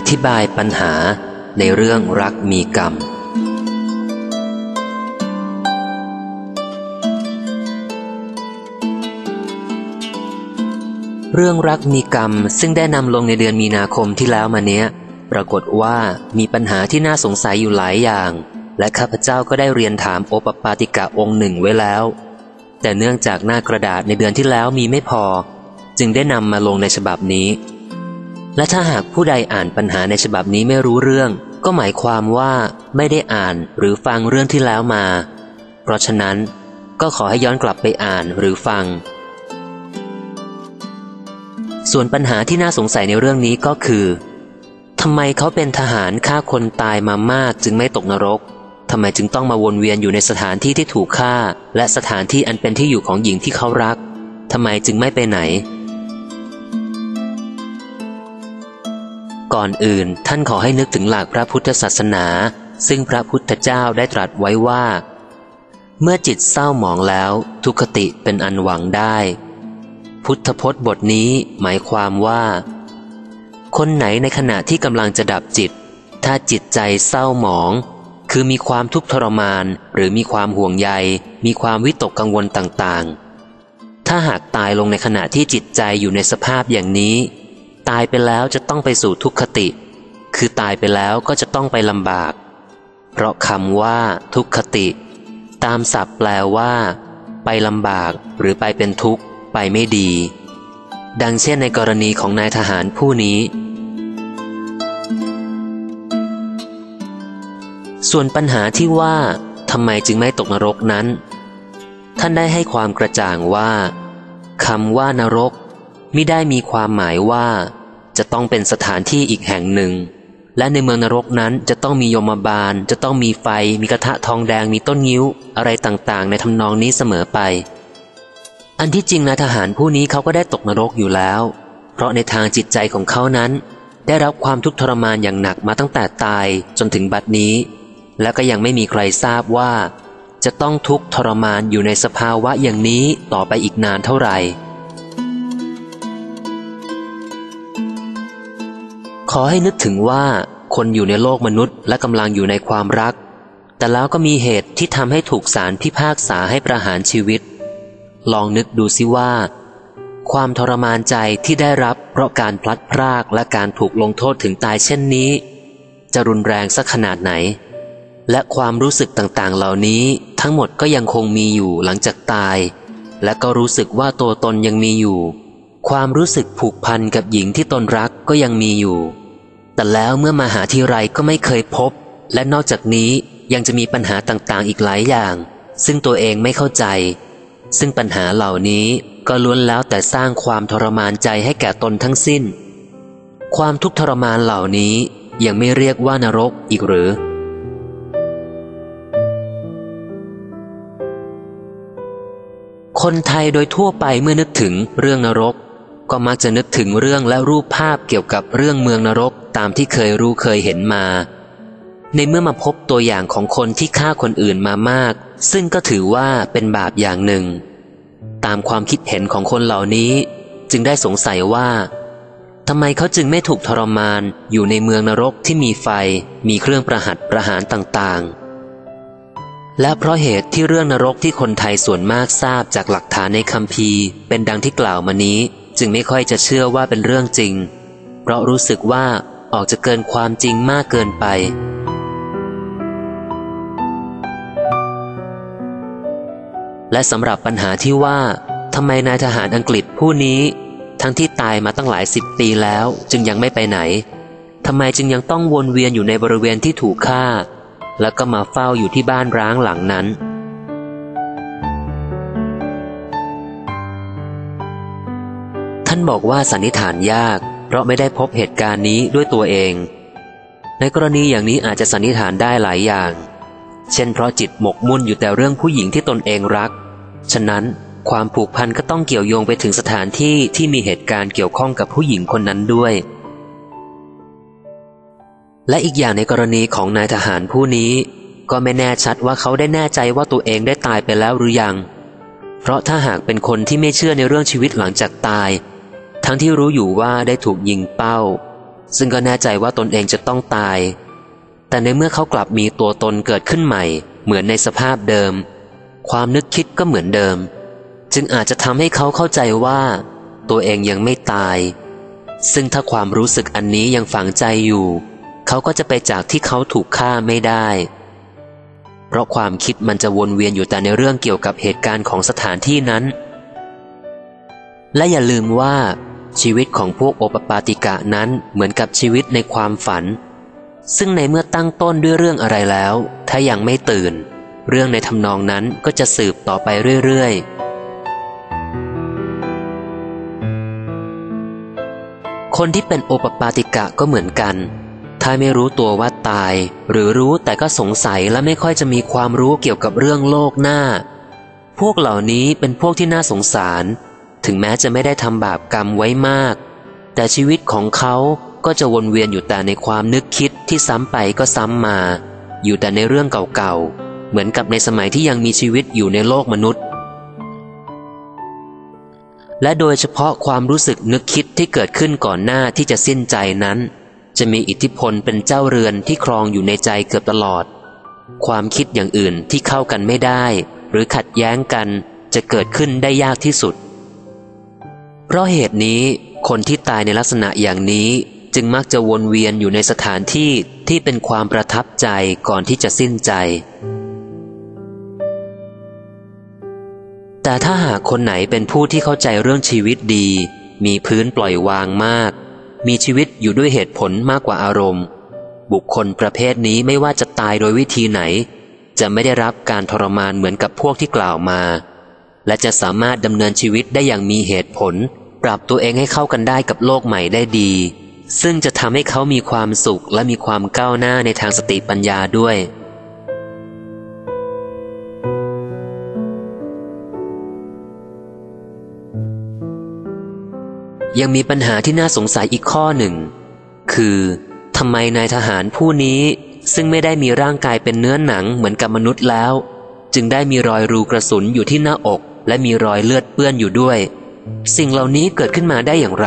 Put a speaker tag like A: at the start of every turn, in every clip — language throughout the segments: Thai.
A: ธิบายปัญหาในเรื่องรักมีกรรมเรื่องรักมีกรรมซึ่งได้นำลงในเดือนมีนาคมที่แล้วมาเนี้ยปรากฏว่ามีปัญหาที่น่าสงสัยอยู่หลายอย่างและข้าพเจ้าก็ได้เรียนถามโอปปาติกะองค์หนึ่งไว้แล้วแต่เนื่องจากหน้ากระดาษในเดือนที่แล้วมีไม่พอจึงได้นำมาลงในฉบับนี้และถ้าหากผู้ใดอ่านปัญหาในฉบับนี้ไม่รู้เรื่องก็หมายความว่าไม่ได้อ่านหรือฟังเรื่องที่แล้วมาเพราะฉะนั้นก็ขอให้ย้อนกลับไปอ่านหรือฟังส่วนปัญหาที่น่าสงสัยในเรื่องนี้ก็คือทำไมเขาเป็นทหารฆ่าคนตายมามากจึงไม่ตกนรกทำไมจึงต้องมาวนเวียนอยู่ในสถานที่ที่ถูกฆ่าและสถานที่อันเป็นที่อยู่ของหญิงที่เขารักทำไมจึงไม่ไปไหนก่อนอื่นท่านขอให้นึกถึงหลักพระพุทธศาสนาซึ่งพระพุทธเจ้าได้ตรัสไว้ว่าเมื่อจิตเศร้าหมองแล้วทุกขติเป็นอันหวังได้พุทธพจน์บทนี้หมายความว่าคนไหนในขณะที่กำลังจะดับจิตถ้าจิตใจเศร้าหมองคือมีความทุกข์ทรมานหรือมีความห่วงใยมีความวิตกกังวลต่างๆถ้าหากตายลงในขณะที่จิตใจอยู่ในสภาพอย่างนี้ตายไปแล้วจะต้องไปสู่ทุกขติคือตายไปแล้วก็จะต้องไปลำบากเพราะคำว่าทุกขติตามศัพท์แปลว่าไปลำบากหรือไปเป็นทุกข์ไปไม่ดีดังเช่นในกรณีของนายทหารผู้นี้ส่วนปัญหาที่ว่าทำไมจึงไม่ตกนรกนั้นท่านได้ให้ความกระจ่างว่าคำว่านรกมิได้มีความหมายว่าจะต้องเป็นสถานที่อีกแห่งหนึ่งและในเมืองนรกนั้นจะต้องมียมบาลจะต้องมีไฟมีกระทะทองแดงมีต้นงิ้วอะไรต่างๆในทำนองนี้เสมอไปอันที่จริงนายทหารผู้นี้เขาก็ได้ตกนรกอยู่แล้วเพราะในทางจิตใจของเขานั้นได้รับความทุกข์ทรมานอย่างหนักมาตั้งแต่ตายจนถึงบัดนี้และก็ยังไม่มีใครทราบว่าจะต้องทุกข์ทรมานอยู่ในสภาวะอย่างนี้ต่อไปอีกนานเท่าไหร่ขอให้นึกถึงว่าคนอยู่ในโลกมนุษย์และกำลังอยู่ในความรักแต่แล้วก็มีเหตุที่ทำให้ถูกศาลพิพากษาให้ประหารชีวิตลองนึกดูสิว่าความทรมานใจที่ได้รับเพราะการพลัดพรากและการถูกลงโทษถึงตายเช่นนี้จะรุนแรงสักขนาดไหนและความรู้สึกต่างๆเหล่านี้ทั้งหมดก็ยังคงมีอยู่หลังจากตายและก็รู้สึกว่าตัวตนยังมีอยู่ความรู้สึกผูกพันกับหญิงที่ตนรักก็ยังมีอยู่แต่แล้วเมื่อมาหาทีไรก็ไม่เคยพบและนอกจากนี้ยังจะมีปัญหาต่างๆอีกหลายอย่างซึ่งตัวเองไม่เข้าใจซึ่งปัญหาเหล่านี้ก็ล้วนแล้วแต่สร้างความทรมานใจให้แก่ตนทั้งสิ้นความทุกข์ทรมานเหล่านี้ยังไม่เรียกว่านรกอีกหรือคนไทยโดยทั่วไปเมื่อนึกถึงเรื่องนรกก็มักจะนึกถึงเรื่องและรูปภาพเกี่ยวกับเรื่องเมืองนรกตามที่เคยรู้เคยเห็นมาในเมื่อมาพบตัวอย่างของคนที่ฆ่าคนอื่นมามากซึ่งก็ถือว่าเป็นบาปอย่างหนึ่งตามความคิดเห็นของคนเหล่านี้จึงได้สงสัยว่าทำไมเขาจึงไม่ถูกทรมานอยู่ในเมืองนรกที่มีไฟมีเครื่องประหัตประหารต่างๆและเพราะเหตุที่เรื่องนรกที่คนไทยส่วนมากทราบจากหลักฐานในคัมภีร์เป็นดังที่กล่าวมานี้จึงไม่ค่อยจะเชื่อว่าเป็นเรื่องจริงเพราะรู้สึกว่าออกจะเกินความจริงมากเกินไปและสำหรับปัญหาที่ว่าทำไมนายทหารอังกฤษผู้นี้ทั้งที่ตายมาตั้งหลาย10 ปีแล้วจึงยังไม่ไปไหนทำไมจึงยังต้องวนเวียนอยู่ในบริเวณที่ถูกฆ่าแล้วก็มาเฝ้าอยู่ที่บ้านร้างหลังนั้นท่านบอกว่าสันนิษฐานยากเพราะไม่ได้พบเหตุการณ์นี้ด้วยตัวเองในกรณีอย่างนี้อาจจะสันนิษฐานได้หลายอย่างเช่นเพราะจิตหมกมุ่นอยู่แต่เรื่องผู้หญิงที่ตนเองรักฉะนั้นความผูกพันก็ต้องเกี่ยวโยงไปถึงสถานที่ที่มีเหตุการณ์เกี่ยวข้องกับผู้หญิงคนนั้นด้วยและอีกอย่างในกรณีของนายทหารผู้นี้ก็ไม่แน่ชัดว่าเขาได้แน่ใจว่าตัวเองได้ตายไปแล้วหรือยังเพราะถ้าหากเป็นคนที่ไม่เชื่อในเรื่องชีวิตหลังจากตายทั้งที่รู้อยู่ว่าได้ถูกยิงเป้าซึ่งก็แน่ใจว่าตนเองจะต้องตายแต่ในเมื่อเขากลับมีตัวตนเกิดขึ้นใหม่เหมือนในสภาพเดิมความนึกคิดก็เหมือนเดิมจึงอาจจะทำให้เขาเข้าใจว่าตัวเองยังไม่ตายซึ่งถ้าความรู้สึกอันนี้ยังฝังใจอยู่เขาก็จะไปจากที่เขาถูกฆ่าไม่ได้เพราะความคิดมันจะวนเวียนอยู่แต่ในเรื่องเกี่ยวกับเหตุการณ์ของสถานที่นั้นและอย่าลืมว่าชีวิตของพวกโอปปาติกะนั้นเหมือนกับชีวิตในความฝันซึ่งในเมื่อตั้งต้นด้วยเรื่องอะไรแล้วถ้ายังไม่ตื่นเรื่องในทำนองนั้นก็จะสืบต่อไปเรื่อยๆคนที่เป็นโอปปาติกะก็เหมือนกันถ้าไม่รู้ตัวว่าตายหรือรู้แต่ก็สงสัยและไม่ค่อยจะมีความรู้เกี่ยวกับเรื่องโลกหน้าพวกเหล่านี้เป็นพวกที่น่าสงสารถึงแม้จะไม่ได้ทำบาปกรรมไว้มากแต่ชีวิตของเขาก็จะวนเวียนอยู่แต่ในความนึกคิดที่ซ้ำไปก็ซ้ำมาอยู่แต่ในเรื่องเก่าๆเหมือนกับในสมัยที่ยังมีชีวิตอยู่ในโลกมนุษย์และโดยเฉพาะความรู้สึกนึกคิดที่เกิดขึ้นก่อนหน้าที่จะสิ้นใจนั้นจะมีอิทธิพลเป็นเจ้าเรือนที่ครองอยู่ในใจเกือบตลอดความคิดอย่างอื่นที่เข้ากันไม่ได้หรือขัดแย้งกันจะเกิดขึ้นได้ยากที่สุดเพราะเหตุนี้คนที่ตายในลักษณะอย่างนี้จึงมักจะวนเวียนอยู่ในสถานที่ที่เป็นความประทับใจก่อนที่จะสิ้นใจแต่ถ้าหากคนไหนเป็นผู้ที่เข้าใจเรื่องชีวิตดีมีพื้นปล่อยวางมากมีชีวิตอยู่ด้วยเหตุผลมากกว่าอารมณ์บุคคลประเภทนี้ไม่ว่าจะตายโดยวิธีไหนจะไม่ได้รับการทรมานเหมือนกับพวกที่กล่าวมาและจะสามารถดำเนินชีวิตได้อย่างมีเหตุผลปรับตัวเองให้เข้ากันได้กับโลกใหม่ได้ดีซึ่งจะทำให้เขามีความสุขและมีความก้าวหน้าในทางสติปัญญาด้วยยังมีปัญหาที่น่าสงสัยอีกข้อหนึ่งคือทำไมนายทหารผู้นี้ซึ่งไม่ได้มีร่างกายเป็นเนื้อหนังเหมือนกับมนุษย์แล้วจึงได้มีรอยรูกระสุนอยู่ที่หน้าอกและมีรอยเลือดเปื้อนอยู่ด้วยสิ่งเหล่านี้เกิดขึ้นมาได้อย่างไร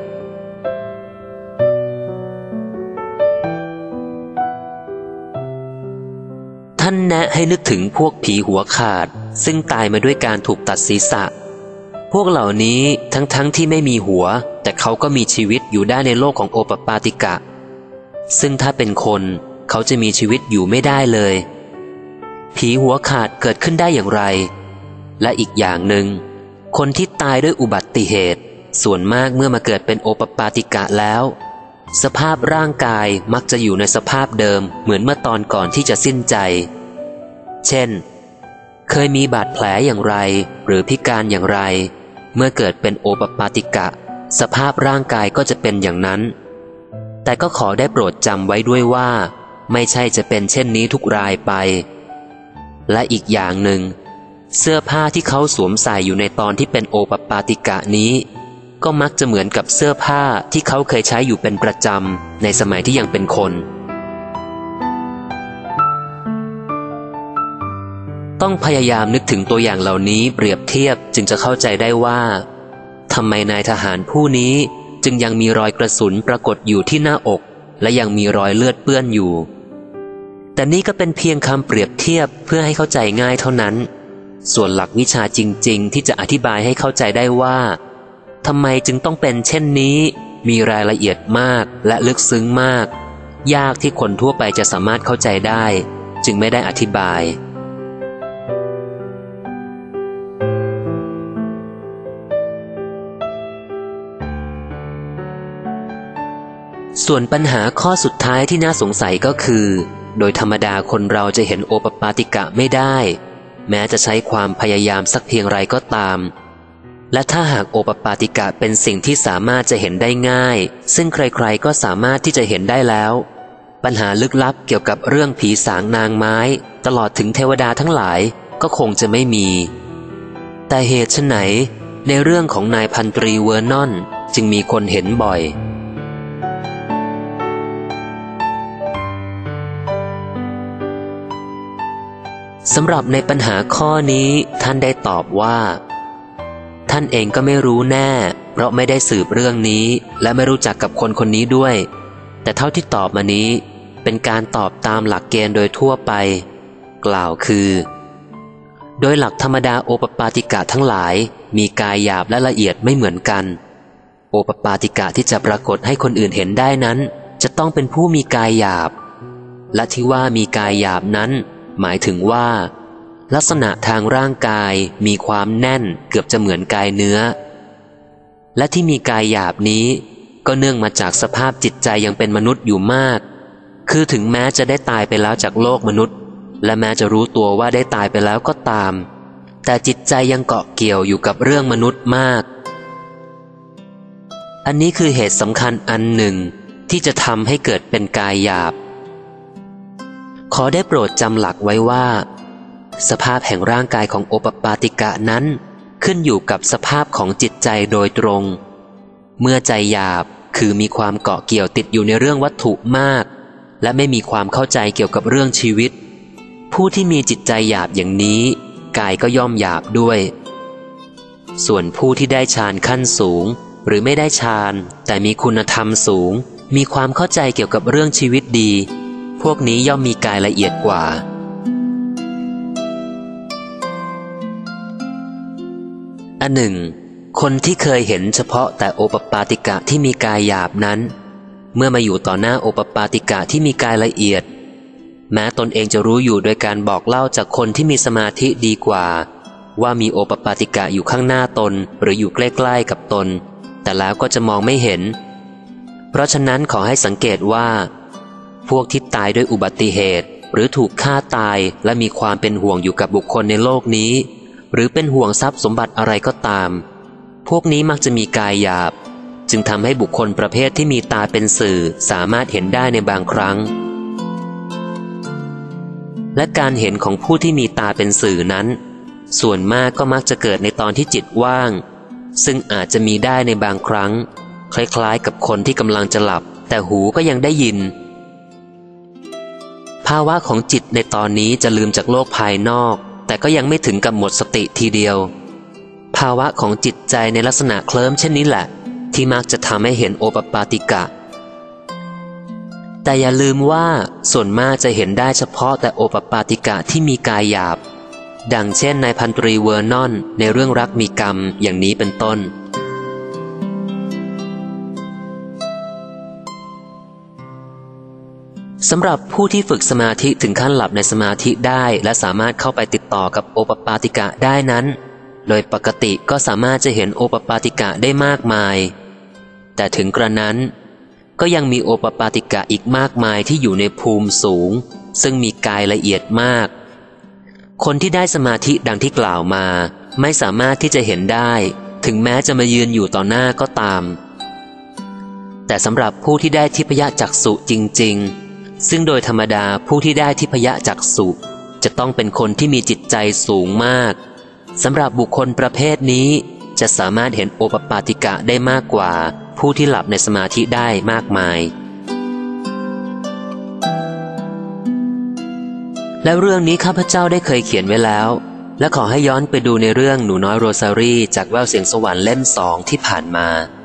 A: ท่านแนะให้นึกถึงพวกผีหัวขาดซึ่งตายมาด้วยการถูกตัดศีรษะพวกเหล่านี้ทั้งที่ไม่มีหัวแต่เขาก็มีชีวิตอยู่ได้ในโลกของโอปปาติกะซึ่งถ้าเป็นคนเขาจะมีชีวิตอยู่ไม่ได้เลยผีหัวขาดเกิดขึ้นได้อย่างไรและอีกอย่างหนึ่งคนที่ตายด้วยอุบัติเหตุส่วนมากเมื่อมาเกิดเป็นโอปปาติกะแล้วสภาพร่างกายมักจะอยู่ในสภาพเดิมเหมือนเมื่อตอนก่อนที่จะสิ้นใจเช่นเคยมีบาดแผลอย่างไรหรือพิการอย่างไรเมื่อเกิดเป็นโอปปาติกะสภาพร่างกายก็จะเป็นอย่างนั้นแต่ก็ขอได้โปรดจำไว้ด้วยว่าไม่ใช่จะเป็นเช่นนี้ทุกรายไปและอีกอย่างหนึ่งเสื้อผ้าที่เขาสวมใส่อยู่ในตอนที่เป็นโอปปาติกะนี้ก็มักจะเหมือนกับเสื้อผ้าที่เขาเคยใช้อยู่เป็นประจำในสมัยที่ยังเป็นคนต้องพยายามนึกถึงตัวอย่างเหล่านี้เปรียบเทียบจึงจะเข้าใจได้ว่าทำไมนายทหารผู้นี้จึงยังมีรอยกระสุนปรากฏอยู่ที่หน้าอกและยังมีรอยเลือดเปื้อนอยู่แต่นี่ก็เป็นเพียงคำเปรียบเทียบเพื่อให้เข้าใจง่ายเท่านั้นส่วนหลักวิชาจริงๆที่จะอธิบายให้เข้าใจได้ว่าทำไมจึงต้องเป็นเช่นนี้มีรายละเอียดมากและลึกซึ้งมากยากที่คนทั่วไปจะสามารถเข้าใจได้จึงไม่ได้อธิบายส่วนปัญหาข้อสุดท้ายที่น่าสงสัยก็คือโดยธรรมดาคนเราจะเห็นโอปปาติกะไม่ได้แม้จะใช้ความพยายามสักเพียงไรก็ตามและถ้าหากโอปปาติกะเป็นสิ่งที่สามารถจะเห็นได้ง่ายซึ่งใครๆก็สามารถที่จะเห็นได้แล้วปัญหาลึกลับเกี่ยวกับเรื่องผีสางนางไม้ตลอดถึงเทวดาทั้งหลายก็คงจะไม่มีแต่เหตุไฉนในเรื่องของนายพันตรีเวอร์นอนจึงมีคนเห็นบ่อยสำหรับในปัญหาข้อนี้ท่านได้ตอบว่าท่านเองก็ไม่รู้แน่เพราะไม่ได้สืบเรื่องนี้และไม่รู้จักกับคนคนนี้ด้วยแต่เท่าที่ตอบมานี้เป็นการตอบตามหลักเกณฑ์โดยทั่วไปกล่าวคือโดยหลักธรรมดาโอปปาติกะทั้งหลายมีกายหยาบและละเอียดไม่เหมือนกันโอปปาติกะที่จะปรากฏให้คนอื่นเห็นได้นั้นจะต้องเป็นผู้มีกายหยาบและที่ว่ามีกายหยาบนั้นหมายถึงว่าลักษณะทางร่างกายมีความแน่นเกือบจะเหมือนกายเนื้อและที่มีกายหยาบนี้ก็เนื่องมาจากสภาพจิตใจยังเป็นมนุษย์อยู่มากคือถึงแม้จะได้ตายไปแล้วจากโลกมนุษย์และแม้จะรู้ตัวว่าได้ตายไปแล้วก็ตามแต่จิตใจยังเกาะเกี่ยวอยู่กับเรื่องมนุษย์มากอันนี้คือเหตุสำคัญอันหนึ่งที่จะทำให้เกิดเป็นกายหยาบขอได้โปรดจำหลักไว้ว่าสภาพแห่งร่างกายของโอปปาติกะนั้นขึ้นอยู่กับสภาพของจิตใจโดยตรงเมื่อใจหยาบคือมีความเกาะเกี่ยวติดอยู่ในเรื่องวัตถุมากและไม่มีความเข้าใจเกี่ยวกับเรื่องชีวิตผู้ที่มีจิตใจหยาบอย่างนี้กายก็ย่อมหยาบด้วยส่วนผู้ที่ได้ฌานขั้นสูงหรือไม่ได้ฌานแต่มีคุณธรรมสูงมีความเข้าใจเกี่ยวกับเรื่องชีวิตดีพวกนี้ย่อมมีกายละเอียดกว่าอันหนึ่งคนที่เคยเห็นเฉพาะแต่โอปปาติกะที่มีกายหยาบนั้นเมื่อมาอยู่ต่อหน้าโอปปาติกะที่มีกายละเอียดแม้ตนเองจะรู้อยู่โดยการบอกเล่าจากคนที่มีสมาธิดีกว่าว่ามีโอปปาติกะอยู่ข้างหน้าตนหรืออยู่ใกล้ๆกับตนแต่แล้วก็จะมองไม่เห็นเพราะฉะนั้นขอให้สังเกตว่าพวกที่ตายด้วยอุบัติเหตุหรือถูกฆ่าตายและมีความเป็นห่วงอยู่กับบุคคลในโลกนี้หรือเป็นห่วงทรัพย์สมบัติอะไรก็ตามพวกนี้มักจะมีกายหยาบจึงทำให้บุคคลประเภทที่มีตาเป็นสื่อสามารถเห็นได้ในบางครั้งและการเห็นของผู้ที่มีตาเป็นสื่อนั้นส่วนมากก็มักจะเกิดในตอนที่จิตว่างซึ่งอาจจะมีได้ในบางครั้งคล้ายๆกับคนที่กำลังจะหลับแต่หูก็ยังได้ยินภาวะของจิตในตอนนี้จะลืมจากโลกภายนอกแต่ก็ยังไม่ถึงกับหมดสติทีเดียวภาวะของจิตใจในลักษณะเคลิ้มเช่นนี้แหละที่มักจะทำให้เห็นโอปปาติกะแต่อย่าลืมว่าส่วนมากจะเห็นได้เฉพาะแต่โอปปาติกะที่มีกายหยาบดังเช่นนายพันตรีเวอร์นอนในเรื่องรักมีกรรมอย่างนี้เป็นต้นสำหรับผู้ที่ฝึกสมาธิถึงขั้นหลับในสมาธิได้และสามารถเข้าไปติดต่อกับโอปปาติกะได้นั้นโดยปกติก็สามารถจะเห็นโอปปาติกะได้มากมายแต่ถึงกระนั้นก็ยังมีโอปปาติกะอีกมากมายที่อยู่ในภูมิสูงซึ่งมีกายละเอียดมากคนที่ได้สมาธิดังที่กล่าวมาไม่สามารถที่จะเห็นได้ถึงแม้จะมายืนอยู่ต่อหน้าก็ตามแต่สำหรับผู้ที่ได้ทิพยจักษุจริงๆซึ่งโดยธรรมดาผู้ที่ได้ทิพยจักษุจะต้องเป็นคนที่มีจิตใจสูงมากสำหรับบุคคลประเภทนี้จะสามารถเห็นโอปปาติกะได้มากกว่าผู้ที่หลับในสมาธิได้มากมายและเรื่องนี้ข้าพเจ้าได้เคยเขียนไว้แล้วและขอให้ย้อนไปดูในเรื่องหนูน้อยโรซารี่จากแววเสียงสวรรค์เล่ม 2ที่ผ่านมา